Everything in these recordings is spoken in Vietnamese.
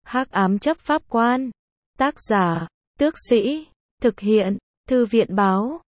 Hắc ám chấp pháp quan. Tác giả, Tước Sĩ. Thực hiện, Thư viện báo.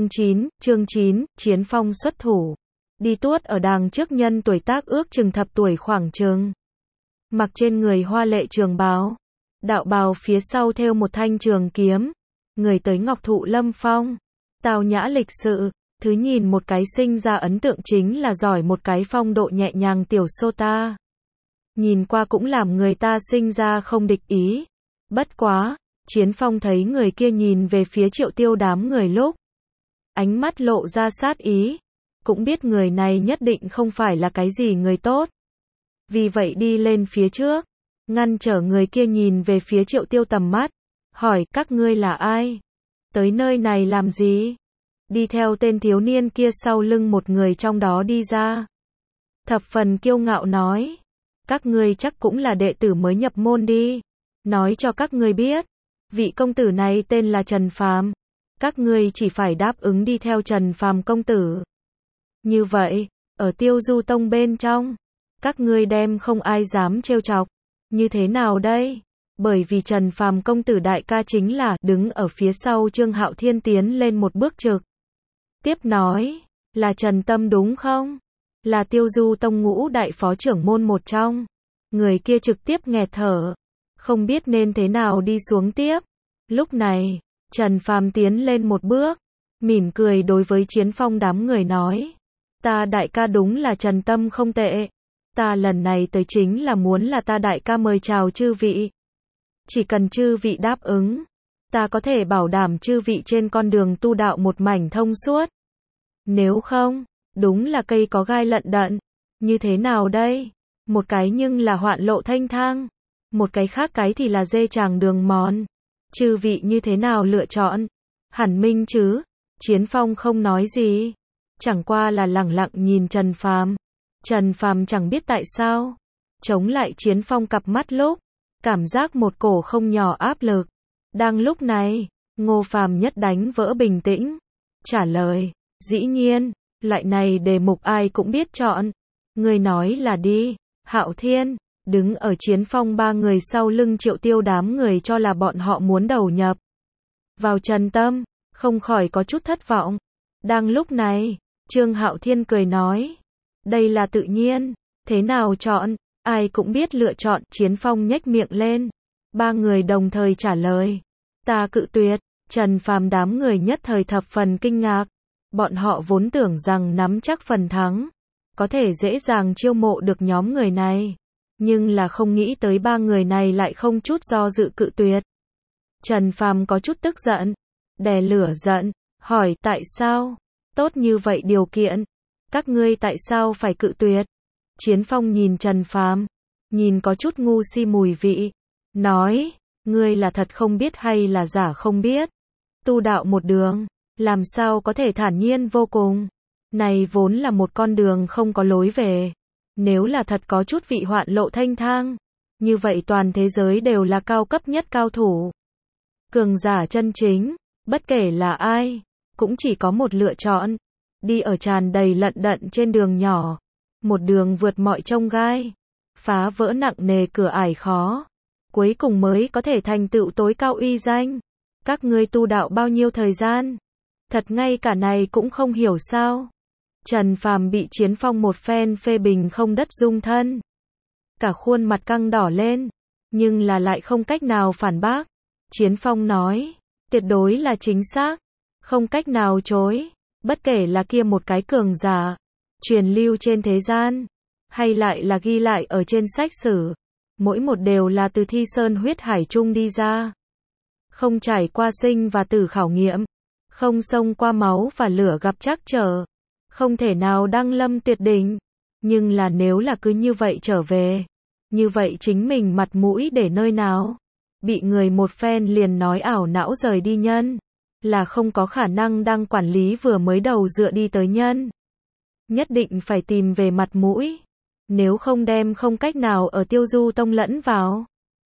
Chương 9, Chiến Phong xuất thủ. Đi tuốt ở đằng trước nhân tuổi tác ước chừng thập tuổi khoảng chừng. Mặc trên người hoa lệ trường bào. Đạo bào phía sau thêu một thanh trường kiếm. Người tới ngọc thụ lâm phong. Tào nhã lịch sự. Thứ nhìn một cái sinh ra ấn tượng chính là giỏi một cái phong độ nhẹ nhàng tiểu sota. Nhìn qua cũng làm người ta sinh ra không địch ý. Bất quá, Chiến Phong thấy người kia nhìn về phía Triệu Tiêu đám người lúc. Ánh mắt lộ ra sát ý. Cũng biết người này nhất định không phải là cái gì người tốt. Vì vậy đi lên phía trước. Ngăn trở người kia nhìn về phía Triệu Tiêu tầm mắt. Hỏi các ngươi là ai? Tới nơi này làm gì? Đi theo tên thiếu niên kia sau lưng một người trong đó đi ra. Thập phần kiêu ngạo nói. Các ngươi chắc cũng là đệ tử mới nhập môn đi. Nói cho các ngươi biết. Vị công tử này tên là Trần Phàm. Các ngươi chỉ phải đáp ứng đi theo Trần Phàm công tử. Như vậy, ở Tiêu Du Tông bên trong, các ngươi đem không ai dám trêu chọc. Như thế nào đây? Bởi vì Trần Phàm công tử đại ca chính là đứng ở phía sau Trương Hạo Thiên tiến lên một bước trực. Tiếp nói, là Trần Tâm đúng không? Là Tiêu Du Tông ngũ đại phó trưởng môn một trong. Người kia trực tiếp nghẹt thở. Không biết nên thế nào đi xuống tiếp. Lúc này, Trần Phàm tiến lên một bước. Mỉm cười đối với Chiến Phong đám người nói. Ta đại ca đúng là Trần Tâm không tệ. Ta lần này tới chính là muốn là ta đại ca mời chào chư vị. Chỉ cần chư vị đáp ứng. Ta có thể bảo đảm chư vị trên con đường tu đạo một mảnh thông suốt. Nếu không, đúng là cây có gai lận đận. Như thế nào đây? Một cái nhưng là hoạn lộ thanh thang. Một cái khác cái thì là dê tràng đường mòn. Chư vị như thế nào lựa chọn? Hẳn minh chứ? Chiến Phong không nói gì. Chẳng qua là lẳng lặng nhìn Trần Phàm. Trần Phàm chẳng biết tại sao. Chống lại Chiến Phong cặp mắt lúc. Cảm giác một cổ không nhỏ áp lực. Đang lúc này, Ngô Phàm nhất đánh vỡ bình tĩnh. Trả lời, dĩ nhiên, loại này đề mục ai cũng biết chọn. Người nói là đi, Hạo Thiên, đứng ở Chiến Phong ba người sau lưng Triệu Tiêu đám người cho là bọn họ muốn đầu nhập. Vào Trần Tâm, không khỏi có chút thất vọng. Đang lúc này, Trương Hạo Thiên cười nói, đây là tự nhiên, thế nào chọn, ai cũng biết lựa chọn. Chiến Phong nhếch miệng lên. Ba người đồng thời trả lời. Ta cự tuyệt. Trần Phàm đám người nhất thời thập phần kinh ngạc. Bọn họ vốn tưởng rằng nắm chắc phần thắng. Có thể dễ dàng chiêu mộ được nhóm người này. Nhưng là không nghĩ tới ba người này lại không chút do dự cự tuyệt. Trần Phàm có chút tức giận. Đè lửa giận. Hỏi tại sao? Tốt như vậy điều kiện. Các ngươi tại sao phải cự tuyệt? Chiến Phong nhìn Trần Phàm. Nhìn có chút ngu si mùi vị. Nói, ngươi là thật không biết hay là giả không biết. Tu đạo một đường, làm sao có thể thản nhiên vô cùng. Này vốn là một con đường không có lối về. Nếu là thật có chút vị hoạn lộ thanh thang, như vậy toàn thế giới đều là cao cấp nhất cao thủ. Cường giả chân chính, bất kể là ai, cũng chỉ có một lựa chọn. Đi ở tràn đầy lận đận trên đường nhỏ. Một đường vượt mọi chông gai. Phá vỡ nặng nề cửa ải khó. Cuối cùng mới có thể thành tựu tối cao uy danh. Các ngươi tu đạo bao nhiêu thời gian? Thật ngay cả này cũng không hiểu sao? Trần Phàm bị Chiến Phong một phen phê bình không đất dung thân. Cả khuôn mặt căng đỏ lên. Nhưng là lại không cách nào phản bác. Chiến Phong nói. Tuyệt đối là chính xác. Không cách nào chối. Bất kể là kia một cái cường giả. Truyền lưu trên thế gian. Hay lại là ghi lại ở trên sách sử. Mỗi một đều là từ thi sơn huyết hải chung đi ra. Không trải qua sinh và tử khảo nghiệm. Không xông qua máu và lửa gặp trắc trở. Không thể nào đăng lâm tuyệt đỉnh. Nhưng là nếu là cứ như vậy trở về. Như vậy chính mình mặt mũi để nơi nào? Bị người một phen liền nói ảo não rời đi nhân. Là không có khả năng đang quản lý vừa mới đầu dựa đi tới nhân. Nhất định phải tìm về mặt mũi. Nếu không đem không cách nào ở Tiêu Du Tông lẫn vào.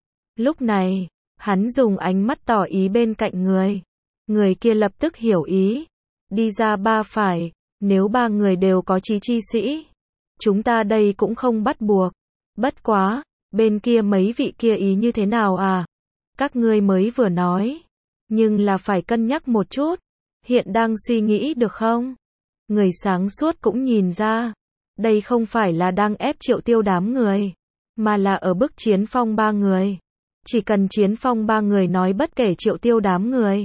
Lúc này, hắn dùng ánh mắt tỏ ý bên cạnh người. Người kia lập tức hiểu ý. Đi ra ba phải, nếu ba người đều có chí chi sĩ. Chúng ta đây cũng không bắt buộc. Bất quá, Bên kia mấy vị kia ý như thế nào à? Các ngươi mới vừa nói. Nhưng là phải cân nhắc một chút. Hiện đang suy nghĩ được không? Người sáng suốt cũng nhìn ra. Đây không phải là đang ép Triệu Tiêu đám người. Mà là ở bức Chiến Phong ba người. Chỉ cần Chiến Phong ba người nói bất kể Triệu Tiêu đám người.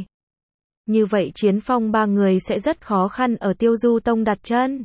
Như vậy Chiến Phong ba người sẽ rất khó khăn ở Tiêu Du Tông đặt chân.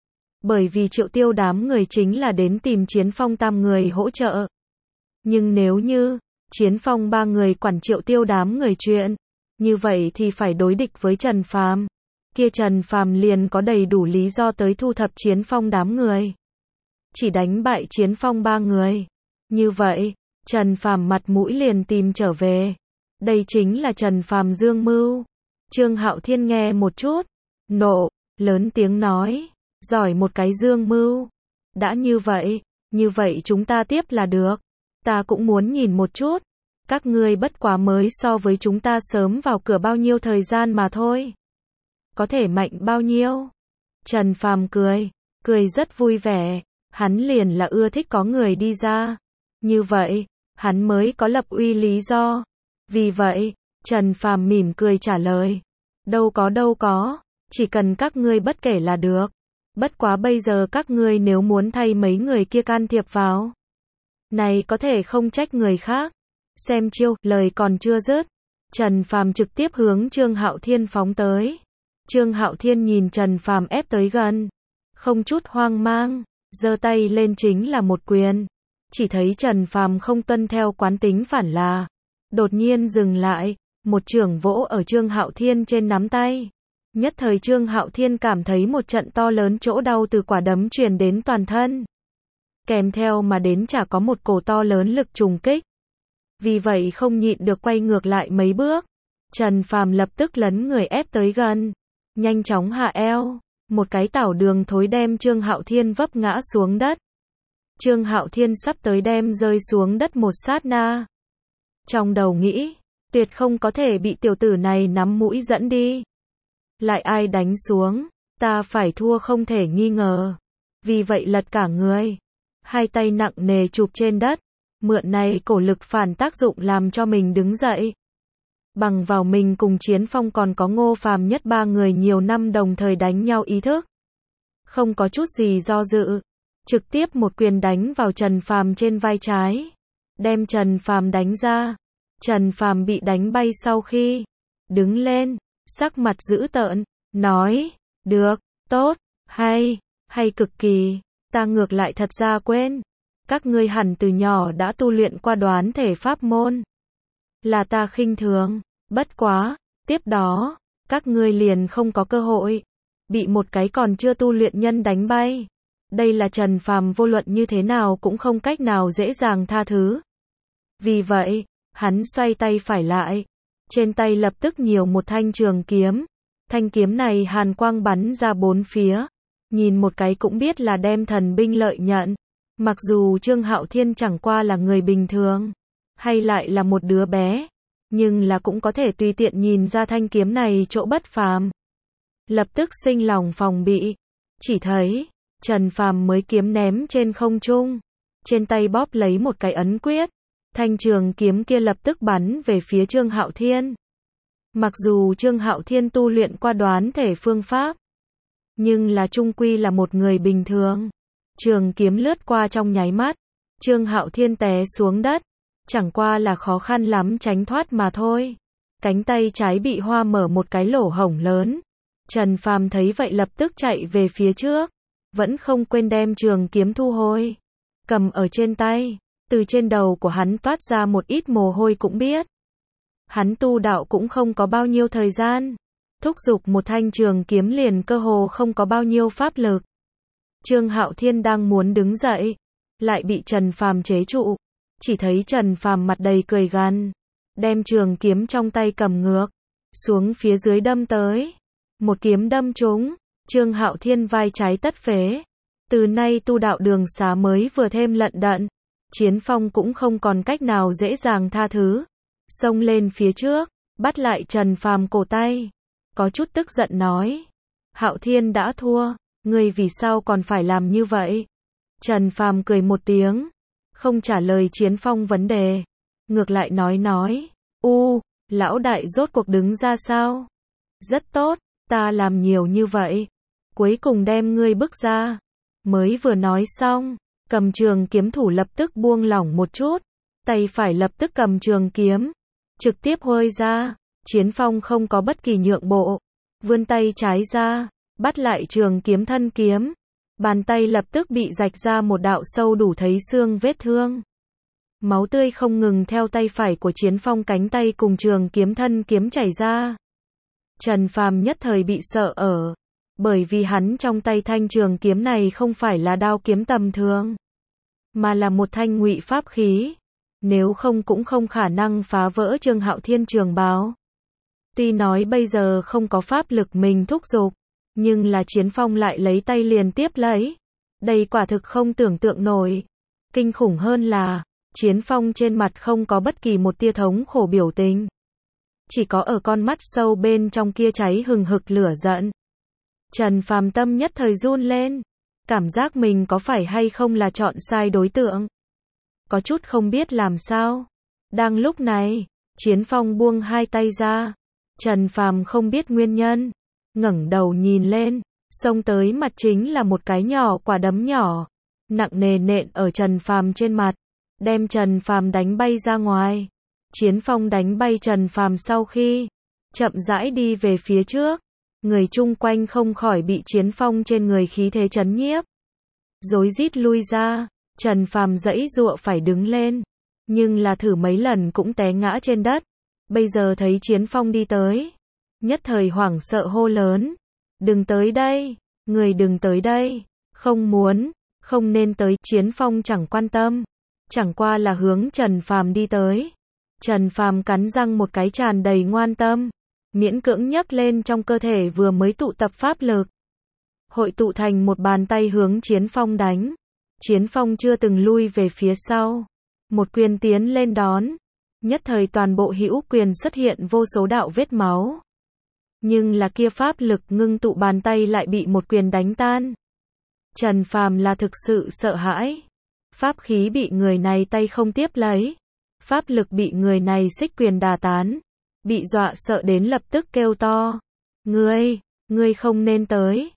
Bởi vì Triệu Tiêu đám người chính là đến tìm Chiến Phong tam người hỗ trợ. Nhưng nếu như Chiến Phong ba người quản Triệu Tiêu đám người chuyện, như vậy thì phải đối địch với Trần Phàm. Kia Trần Phàm liền có đầy đủ lý do tới thu thập Chiến Phong đám người. Chỉ đánh bại Chiến Phong ba người. Như vậy, Trần Phàm mặt mũi liền tìm trở về. Đây chính là Trần Phàm dương mưu. Trương Hạo Thiên nghe một chút, nộ, lớn tiếng nói, giỏi một cái dương mưu. Đã như vậy chúng ta tiếp là được. Ta cũng muốn nhìn một chút. Các ngươi bất quá mới so với chúng ta sớm vào cửa bao nhiêu thời gian mà thôi. Có thể mạnh bao nhiêu? Trần Phàm cười rất vui vẻ. Hắn liền là ưa thích có người đi ra. Như vậy, hắn mới có lập uy lý do. Vì vậy, Trần Phàm mỉm cười trả lời. Đâu có, chỉ cần các ngươi bất kể là được. Bất quá bây giờ các ngươi nếu muốn thay mấy người kia can thiệp vào. Này có thể không trách người khác. Xem chiêu, lời còn chưa dứt. Trần Phàm trực tiếp hướng Trương Hạo Thiên phóng tới. Trương Hạo Thiên nhìn Trần Phàm ép tới gần. Không chút hoang mang, giơ tay lên chính là một quyền. Chỉ thấy Trần Phàm không tuân theo quán tính phản là. Đột nhiên dừng lại, một chưởng vỗ ở Trương Hạo Thiên trên nắm tay. Nhất thời Trương Hạo Thiên cảm thấy một trận to lớn chỗ đau từ quả đấm truyền đến toàn thân. Kèm theo mà đến chả có một cổ to lớn lực trùng kích. Vì vậy không nhịn được quay ngược lại mấy bước. Trần Phàm lập tức lấn người ép tới gần. Nhanh chóng hạ eo. Một cái tảo đường thối đem Trương Hạo Thiên vấp ngã xuống đất. Trương Hạo Thiên sắp tới đem rơi xuống đất một sát na. Trong đầu nghĩ, tuyệt không có thể bị tiểu tử này nắm mũi dẫn đi. Lại ai đánh xuống, ta phải thua không thể nghi ngờ. Vì vậy lật cả người. Hai tay nặng nề chụp trên đất. Mượn này cổ lực phản tác dụng làm cho mình đứng dậy. Bằng vào mình cùng Chiến Phong còn có Ngô Phàm nhất ba người nhiều năm đồng thời đánh nhau ý thức. Không có chút gì do dự. Trực tiếp một quyền đánh vào Trần Phàm trên vai trái. Đem Trần Phàm đánh ra. Trần Phàm bị đánh bay sau khi đứng lên, sắc mặt dữ tợn, nói, được, tốt, hay cực kỳ, ta ngược lại thật ra quên. Các ngươi hẳn từ nhỏ đã tu luyện qua đoán thể pháp môn. Là ta khinh thường, bất quá, tiếp đó, các ngươi liền không có cơ hội. Bị một cái còn chưa tu luyện nhân đánh bay. Đây là Trần Phàm vô luận như thế nào cũng không cách nào dễ dàng tha thứ. Vì vậy, hắn xoay tay phải lại. Trên tay lập tức nhiều một thanh trường kiếm. Thanh kiếm này hàn quang bắn ra bốn phía. Nhìn một cái cũng biết là đem thần binh lợi nhận. Mặc dù Trương Hạo Thiên chẳng qua là người bình thường. Hay lại là một đứa bé. Nhưng là cũng có thể tùy tiện nhìn ra thanh kiếm này chỗ bất phàm. Lập tức sinh lòng phòng bị. Chỉ thấy Trần Phàm mới kiếm ném trên không trung. Trên tay bóp lấy một cái ấn quyết. Thanh trường kiếm kia lập tức bắn về phía Trương Hạo Thiên. Mặc dù Trương Hạo Thiên tu luyện qua đoán thể phương pháp. Nhưng là chung quy là một người bình thường. Trường kiếm lướt qua trong nháy mắt. Trương Hạo Thiên té xuống đất. Chẳng qua là khó khăn lắm tránh thoát mà thôi. Cánh tay trái bị hoa mở một cái lỗ hổng lớn. Trần Phàm thấy vậy lập tức chạy về phía trước. Vẫn không quên đem trường kiếm thu hồi. Cầm ở trên tay. Từ trên đầu của hắn toát ra một ít mồ hôi cũng biết. Hắn tu đạo cũng không có bao nhiêu thời gian. Thúc giục một thanh trường kiếm liền cơ hồ không có bao nhiêu pháp lực. Trương Hạo Thiên đang muốn đứng dậy. Lại bị Trần Phàm chế trụ. Chỉ thấy Trần Phàm mặt đầy cười gằn. Đem trường kiếm trong tay cầm ngược. Xuống phía dưới đâm tới. Một kiếm đâm trúng. Trương Hạo Thiên vai trái tất phế. Từ nay tu đạo đường xá mới vừa thêm lận đận. Chiến Phong cũng không còn cách nào dễ dàng tha thứ. Xông lên phía trước. Bắt lại Trần Phàm cổ tay. Có chút tức giận nói. Hạo Thiên đã thua. Ngươi vì sao còn phải làm như vậy? Trần Phàm cười một tiếng. không trả lời Chiến Phong vấn đề. Ngược lại nói, lão đại rốt cuộc đứng ra sao? Rất tốt, ta làm nhiều như vậy. Cuối cùng đem ngươi bức ra. Mới vừa nói xong, cầm trường kiếm thủ lập tức buông lỏng một chút. Tay phải lập tức cầm trường kiếm. Trực tiếp huôi ra. Chiến Phong không có bất kỳ nhượng bộ. Vươn tay trái ra. Bắt lại trường kiếm thân kiếm. Bàn tay lập tức bị rạch ra một đạo sâu đủ thấy xương vết thương. Máu tươi không ngừng theo tay phải của Chiến Phong cánh tay cùng trường kiếm thân kiếm chảy ra. Trần Phàm nhất thời bị sợ ở. Bởi vì hắn trong tay thanh trường kiếm này không phải là đao kiếm tầm thường. Mà là một thanh ngụy pháp khí. Nếu không cũng không khả năng phá vỡ Trương Hạo Thiên trường bào. Tuy nói bây giờ không có pháp lực mình thúc giục. Nhưng là Chiến Phong lại lấy tay liền tiếp lấy. Đây quả thực không tưởng tượng nổi. Kinh khủng hơn là, Chiến Phong trên mặt không có bất kỳ một tia thống khổ biểu tình. Chỉ có ở con mắt sâu bên trong kia cháy hừng hực lửa giận. Trần Phàm tâm nhất thời run lên. Cảm giác mình có phải hay không là chọn sai đối tượng. Có chút không biết làm sao. Đang lúc này, Chiến Phong buông hai tay ra. Trần Phàm không biết nguyên nhân. Ngẩng đầu nhìn lên, xông tới mặt chính là một cái nhỏ quả đấm nhỏ, nặng nề nện ở Trần Phàm trên mặt, đem Trần Phàm đánh bay ra ngoài. Chiến Phong đánh bay Trần Phàm sau khi chậm rãi đi về phía trước, người chung quanh không khỏi bị Chiến Phong trên người khí thế chấn nhiếp, rối rít lui ra. Trần Phàm giãy giụa phải đứng lên, nhưng là thử mấy lần cũng té ngã trên đất. Bây giờ thấy Chiến Phong đi tới, nhất thời hoảng sợ hô lớn. Đừng tới đây, người đừng tới đây, không muốn, không nên tới. Chiến Phong chẳng quan tâm, chẳng qua là hướng Trần Phàm đi tới. Trần Phàm cắn răng một cái tràn đầy ngoan tâm, miễn cưỡng nhấc lên trong cơ thể vừa mới tụ tập pháp lực. Hội tụ thành một bàn tay hướng Chiến Phong đánh. Chiến Phong chưa từng lui về phía sau. Một quyền tiến lên đón. Nhất thời toàn bộ hữu quyền xuất hiện vô số đạo vết máu. Nhưng là kia pháp lực ngưng tụ bàn tay lại bị một quyền đánh tan. Trần Phàm là thực sự sợ hãi. Pháp khí bị người này tay không tiếp lấy. Pháp lực bị người này xích quyền đà tán. Bị dọa sợ đến lập tức kêu to. Ngươi không nên tới.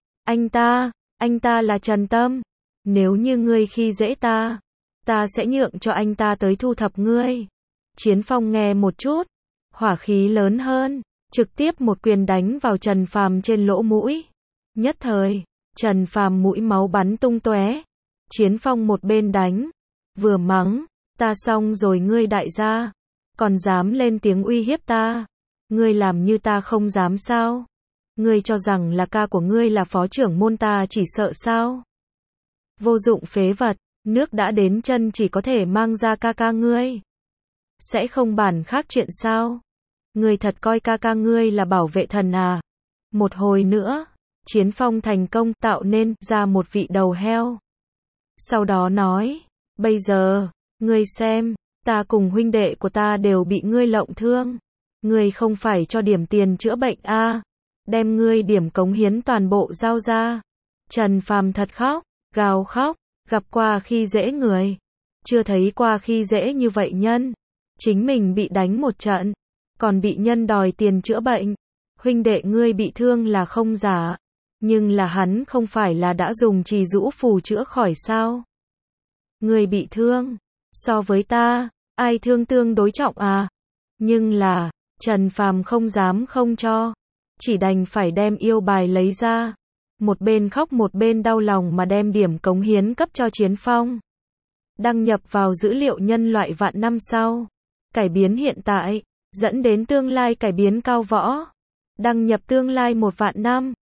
Anh ta là Trần Tâm. Nếu như ngươi khi dễ ta sẽ nhượng cho anh ta tới thu thập ngươi. Chiến Phong nghe một chút, hỏa khí lớn hơn, trực tiếp một quyền đánh vào Trần Phàm trên lỗ mũi. Nhất thời, Trần Phàm mũi máu bắn tung tóe. Chiến Phong một bên đánh, vừa mắng, ta xong rồi ngươi đại gia, còn dám lên tiếng uy hiếp ta. Ngươi làm như ta không dám sao? Ngươi cho rằng là ca của ngươi là phó trưởng môn ta chỉ sợ sao? Vô dụng phế vật, nước đã đến chân chỉ có thể mang ra ca ngươi. Sẽ không bàn khác chuyện sao? Ngươi thật coi ca ngươi là bảo vệ thần à? Một hồi nữa, Chiến Phong thành công tạo nên ra một vị đầu heo. Sau đó nói, bây giờ, ngươi xem, ta cùng huynh đệ của ta đều bị ngươi lộng thương. Ngươi không phải cho điểm tiền chữa bệnh à? Đem ngươi điểm cống hiến toàn bộ giao ra. Trần Phàm thật khóc, gào khóc, gặp qua khi dễ người. Chưa thấy qua khi dễ như vậy nhân. Chính mình bị đánh một trận, còn bị nhân đòi tiền chữa bệnh. Huynh đệ ngươi bị thương là không giả, nhưng là hắn không phải là đã dùng trì dũ phù chữa khỏi sao? Ngươi bị thương, so với ta, ai thương tương đối trọng à? Nhưng là, Trần Phàm không dám không cho, chỉ đành phải đem yêu bài lấy ra. Một bên khóc một bên đau lòng mà đem điểm cống hiến cấp cho Chiến Phong. Đăng nhập vào dữ liệu nhân loại vạn năm sau. Cải biến hiện tại, dẫn đến tương lai cải biến cao võ. Đăng nhập tương lai 1 vạn năm.